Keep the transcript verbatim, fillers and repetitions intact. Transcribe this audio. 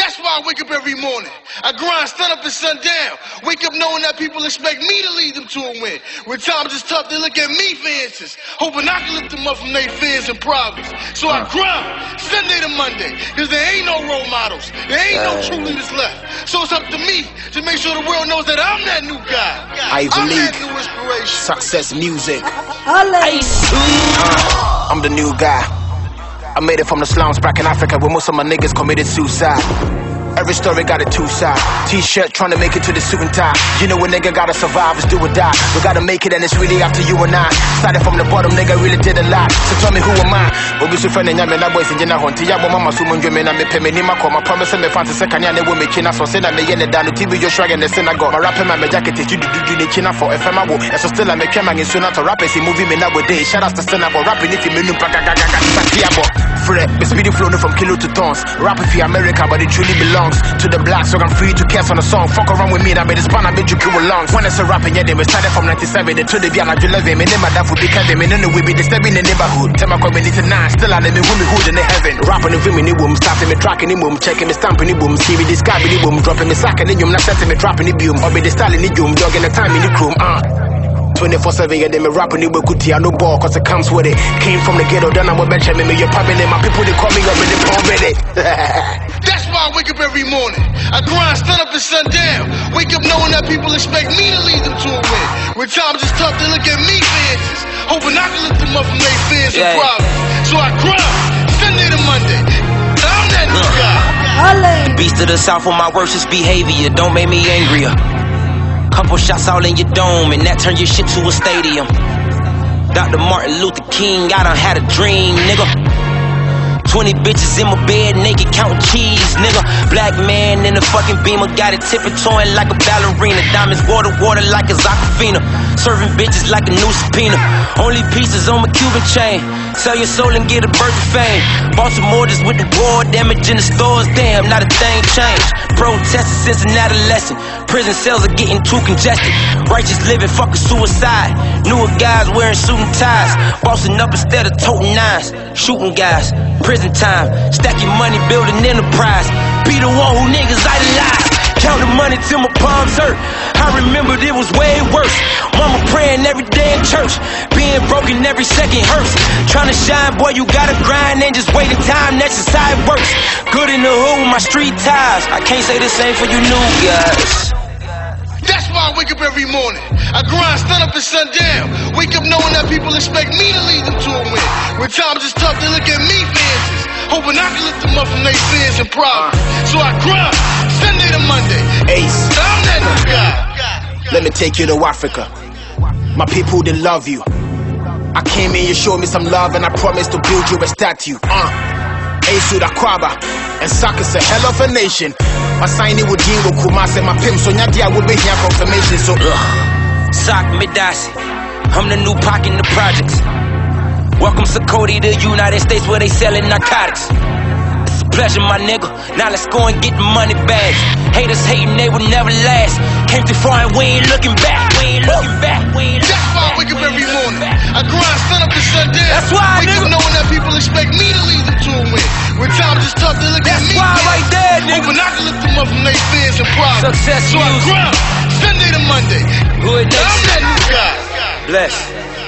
That's why I wake up every morning. I grind sun up and sun down. Wake up knowing that people expect me to lead them to a win. When times is tough, they look at me for answers, hoping I can lift them up from their fears and problems. So I grind Sunday to Monday, cause there ain't no role models. There ain't no true leaders left. So it's up to me to make sure the world knows that I'm that new guy. I I'm believe that new inspiration. Success music. Ice. Uh, I'm the new guy. I made it from the slums back in Africa where most of my niggas committed suicide. Every story got a two side. T-shirt trying to make it to the suit and tie. You know a nigga gotta survive, it's do or die. We gotta make it and it's really up to you and I. Started from the bottom, nigga really did a lot. So tell me who am I? Obi so friend and yame na boys in jena honti. Ya mama sumo njome na me peme ni mako. My promise me fancy second ya ne wo me china so say na me yene down. T V yo shrag and the synagogue. My rapper man me jacket you do do ni china for F M A wo. So still I me kema in sooner to rap see movie me nowadays. Shout out to synagogue rapping if you me nu paka gaga gaga. Fred, me speedy flow from kilo to tons. Rap if you America but it truly belongs to the black, so I'm free to cast on a song. Fuck around with me, I made this band, I made you kill lungs. When it's a rapping, yeah, they were started from ninety-seven to the Biana eleven. Me name my dad would be Kevin, me no we be disturbing the neighborhood. Tell my community nine, still I name me women hood in the heaven. Rapping the women in the boom, starting me tracking the boom, checking me stamping the boom, see me describing the boom, dropping me sacking the boom, not setting me dropping the boom, or be the style in the boom, dogging the time in the room, uh. twenty-four seven, yeah, they me rapping the Bekuti, I no ball, cause it comes with it. Came from the ghetto, then I'm a bench, me, me, you're popping in, my people, they call me up in the palm with it. That's why I wake up every morning. I grind sun up and sun down. Wake up knowing that people expect me to lead them to a win. When times is tough, they look at me for answers, hoping I can lift them up from their fears yeah. and problems. So I grind Sunday to Monday. I'm that new guy. The beast of the South on my worst behavior. Don't make me angrier. Couple shots all in your dome, and that turn your shit to a stadium. Doctor Martin Luther King, I done had a dream, nigga. Twenty bitches in my bed, naked, counting cheese, nigga. Black man in the fucking Beamer, got it tiptoeing like a ballerina. Diamonds water, water like a Aquafina. Serving bitches like a new subpoena. Only pieces on my Cuban chain. Sell your soul and get a birth of fame. Bought some orders with the war damage in the stores. Damn, not a thing changed. Protesting since an adolescent. Prison cells are getting too congested. Righteous living, fucking suicide. Newer guys wearing suit and ties. Bossing up instead of toting nines. Shooting guys. Prison time. Stack your money, build an enterprise. Be the one who niggas idolize. Count the money till my palms hurt. I remembered it was way worse. Mama praying every day in church. Being broken every second hurts. Trying to shine, boy, you gotta grind. Ain't just waiting time, that's just how it works. Good in the hood with my street ties. I can't say the same for you new guys. That's why I wake up every morning. I grind sun up and sun down. Wake up knowing that people expect me to lead them to a win. When times is tough, they look at me for answers, hoping I can lift them up from their fears and problems. So I grind Sunday to Monday. Ace. I'm that new guy. Let me take you to Africa. My people, they love you. I came in, you showed me some love, and I promised to build you a statue. Uh, Ace with Aquaba, and Saka's a hell of a nation. My signing with Dean with Kumasi, my pimp, so Nyadia will be here confirmation. So, ugh. Sock Midasi, I'm the new Pac in the projects. Welcome Sakoti to the United States where they selling narcotics. It's a pleasure, my nigga. Now let's go and get the money bags. Haters hating, they will never last. Came too far and we ain't looking back. We ain't looking back. We ain't That's why I wake up every morning. I grind sun up and sun down. That's why, wake nigga. up knowing that people expect me to lead them to a win. When times is tough, they look That's at me. why right there, nigga. Hoping I can lift them up from their fears and problems. Success so I music. grind Sunday to Monday. Good I'm that new guy. Bless.